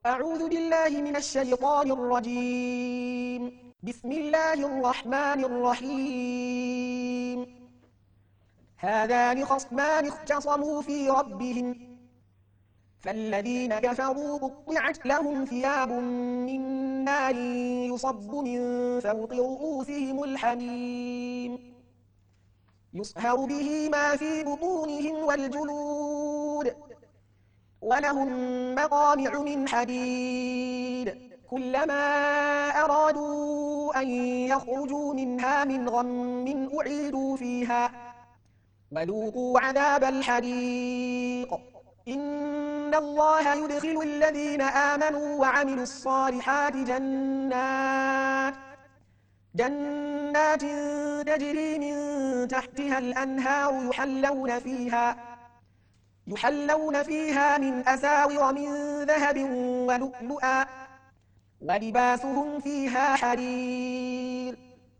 أعوذ بالله من الشيطان الرجيم. بسم الله الرحمن الرحيم. هذان خصمان اختصموا في ربهم فالذين كفروا قطعت لهم ثياب من نار يصب من فوق رؤوسهم الحميم يصهر به ما في بطونهم والجلود ولهم مقامع من حديد كلما أرادوا أن يخرجوا منها من غم أعيدوا فيها وذوقوا عذاب الحريق إن الله يدخل الذين آمنوا وعملوا الصالحات جنات تجري من تحتها الأنهار يحلون فيها من أساور من ذهب ولؤلؤا ولباسهم فيها حرير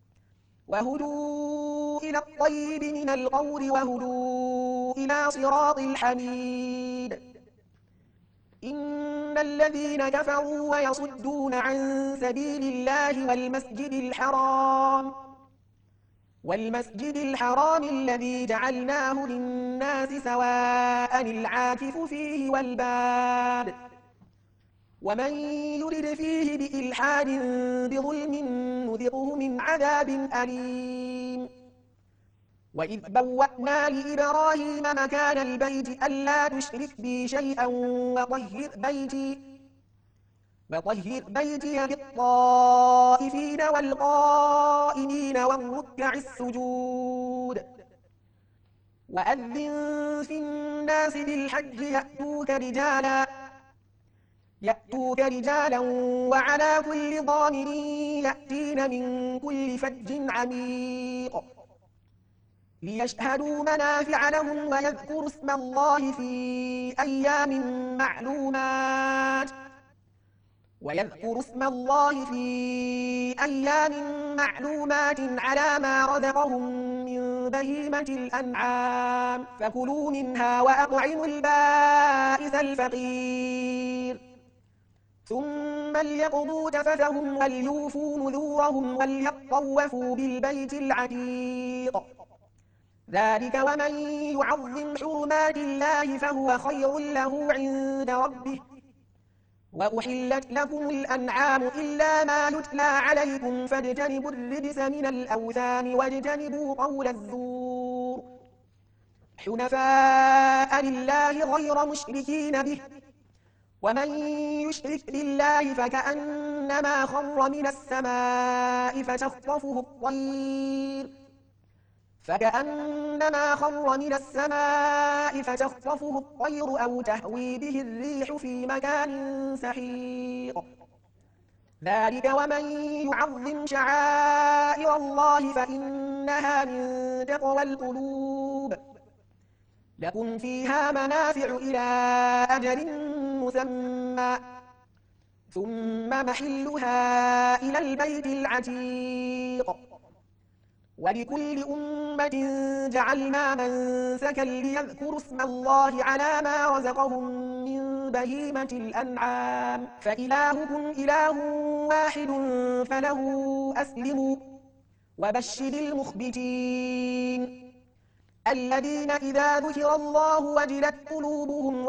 وهدوا إلى الطيب من القول وهدوا إلى صراط الحميد إن الذين كفروا ويصدون عن سبيل الله والمسجد الحرام الذي جعلناه للناس سواء العاكف فيه والباد ومن يرد فيه بإلحاد بظلم نذقه من عذاب أليم وإذ بوأنا لإبراهيم مكان البيت ألا تشرك بي شيئا وطهر بيتي للطائفين والقائمين والركع السجود وأذن في الناس بالحج يأتوك رجالا وعلى كل ضامر يأتين من كل فج عميق ليشهدوا منافع لهم ويذكروا اسم الله في أيام معلومات على ما رزقهم من بهيمة الأنعام فكلوا منها وأطعموا البائس الفقير ثم ليقضوا تفثهم وليوفوا نذورهم وليطوفوا بالبيت العتيق ذلك ومن يعظم حرمات الله فهو خير له عند ربه وأحلت لكم الأنعام إلا ما يتلى عليكم فاجتنبوا الرجس من الأوثان واجتنبوا قول الزور حنفاء لله غير مشركين به ومن يشرك بالله فكأنما خر من السماء فتخطفه الطير أو تهوي به الريح في مكان سحيق ذلك ومن يعظم شعائر الله فإنها من تقوى القلوب لكم فيها منافع إلى أجل مسمى ثم محلها إلى البيت العتيق ولكل أمة جعلنا منسكا ليذكروا اسم الله على ما رزقهم من بهيمة الأنعام فإلهكم إله واحد فله أسلموا وبشر المخبتين الذين إذا ذكر الله وجلت قلوبهم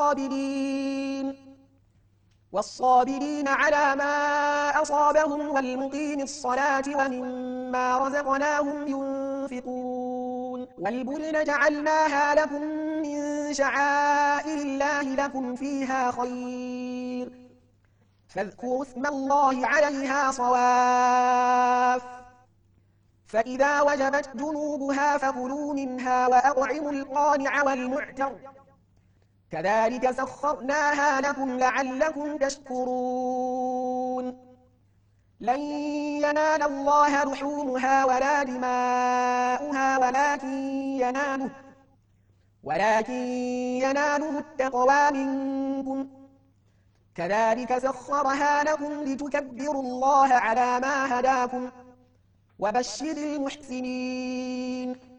والصابرين على ما أصابهم والمقيم الصلاة ومما رزقناهم ينفقون والبدن جعلناها لكم من شعائر الله لكم فيها خير فاذكروا اسم الله عليها صواف فإذا وجبت جنوبها فكلوا منها وأطعموا القانع والمعتر كذلك سخرناها لكم لعلكم تشكرون لن ينال الله لحومها ولا دماؤها ولكن يناله التقوى منكم كذلك سخرها لكم لتكبروا الله على ما هداكم وبشر المحسنين